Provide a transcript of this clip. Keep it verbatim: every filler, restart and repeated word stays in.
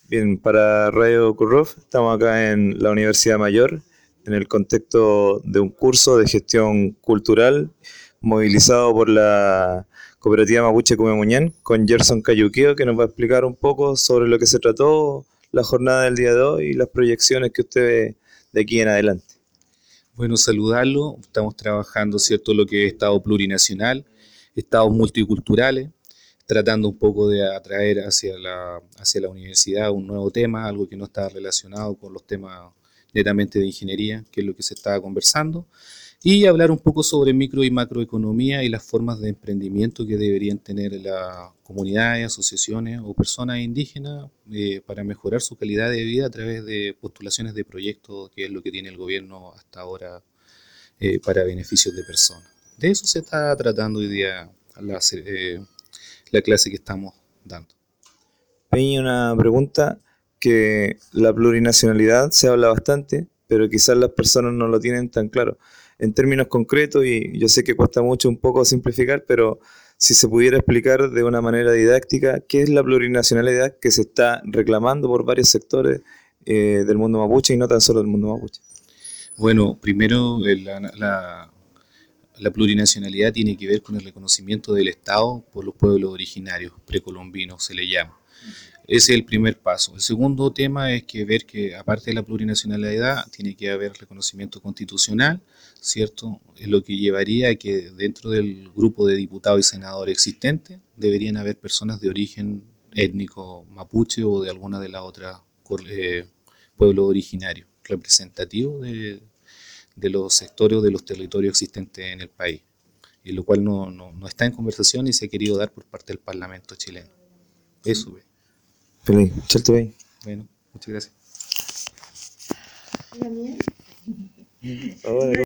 Bien, para Radio Currof estamos acá en la Universidad Mayor, en el contexto de un curso de gestión cultural movilizado por la Cooperativa Mapuche Cumemuñán con Gerson Cayuqueo, que nos va a explicar un poco sobre lo que se trató la jornada del día de hoy y las proyecciones que usted ve de aquí en adelante. Bueno, saludarlo. Estamos trabajando, ¿cierto?, lo que es Estado plurinacional, estados multiculturales, tratando un poco de atraer hacia la, hacia la universidad un nuevo tema, algo que no está relacionado con los temas netamente de ingeniería, que es lo que se estaba conversando, y hablar un poco sobre micro y macroeconomía y las formas de emprendimiento que deberían tener las comunidades, asociaciones o personas indígenas eh, para mejorar su calidad de vida a través de postulaciones de proyectos, que es lo que tiene el gobierno hasta ahora eh, para beneficios de personas. De eso se está tratando hoy día la, eh, la clase que estamos dando. Peña, una pregunta, que la plurinacionalidad se habla bastante, pero quizás las personas no lo tienen tan claro. En términos concretos, y yo sé que cuesta mucho un poco simplificar, pero si se pudiera explicar de una manera didáctica, ¿qué es la plurinacionalidad que se está reclamando por varios sectores eh, del mundo mapuche y no tan solo del mundo mapuche? Bueno, primero la, la, la plurinacionalidad tiene que ver con el reconocimiento del Estado por los pueblos originarios, precolombinos se le llama. Ese es el primer paso. El segundo tema es que ver que aparte de la plurinacionalidad tiene que haber reconocimiento constitucional, ¿cierto? Es lo que llevaría a que dentro del grupo de diputados y senadores existentes deberían haber personas de origen étnico mapuche o de alguna de las otras eh, pueblos originarios representativos de, de los sectores o de los territorios existentes en el país, y lo cual no, no, no está en conversación y se ha querido dar por parte del Parlamento chileno. Eso, ve. Feliz, cierto, bem. Bueno, muchas gracias. Ahora,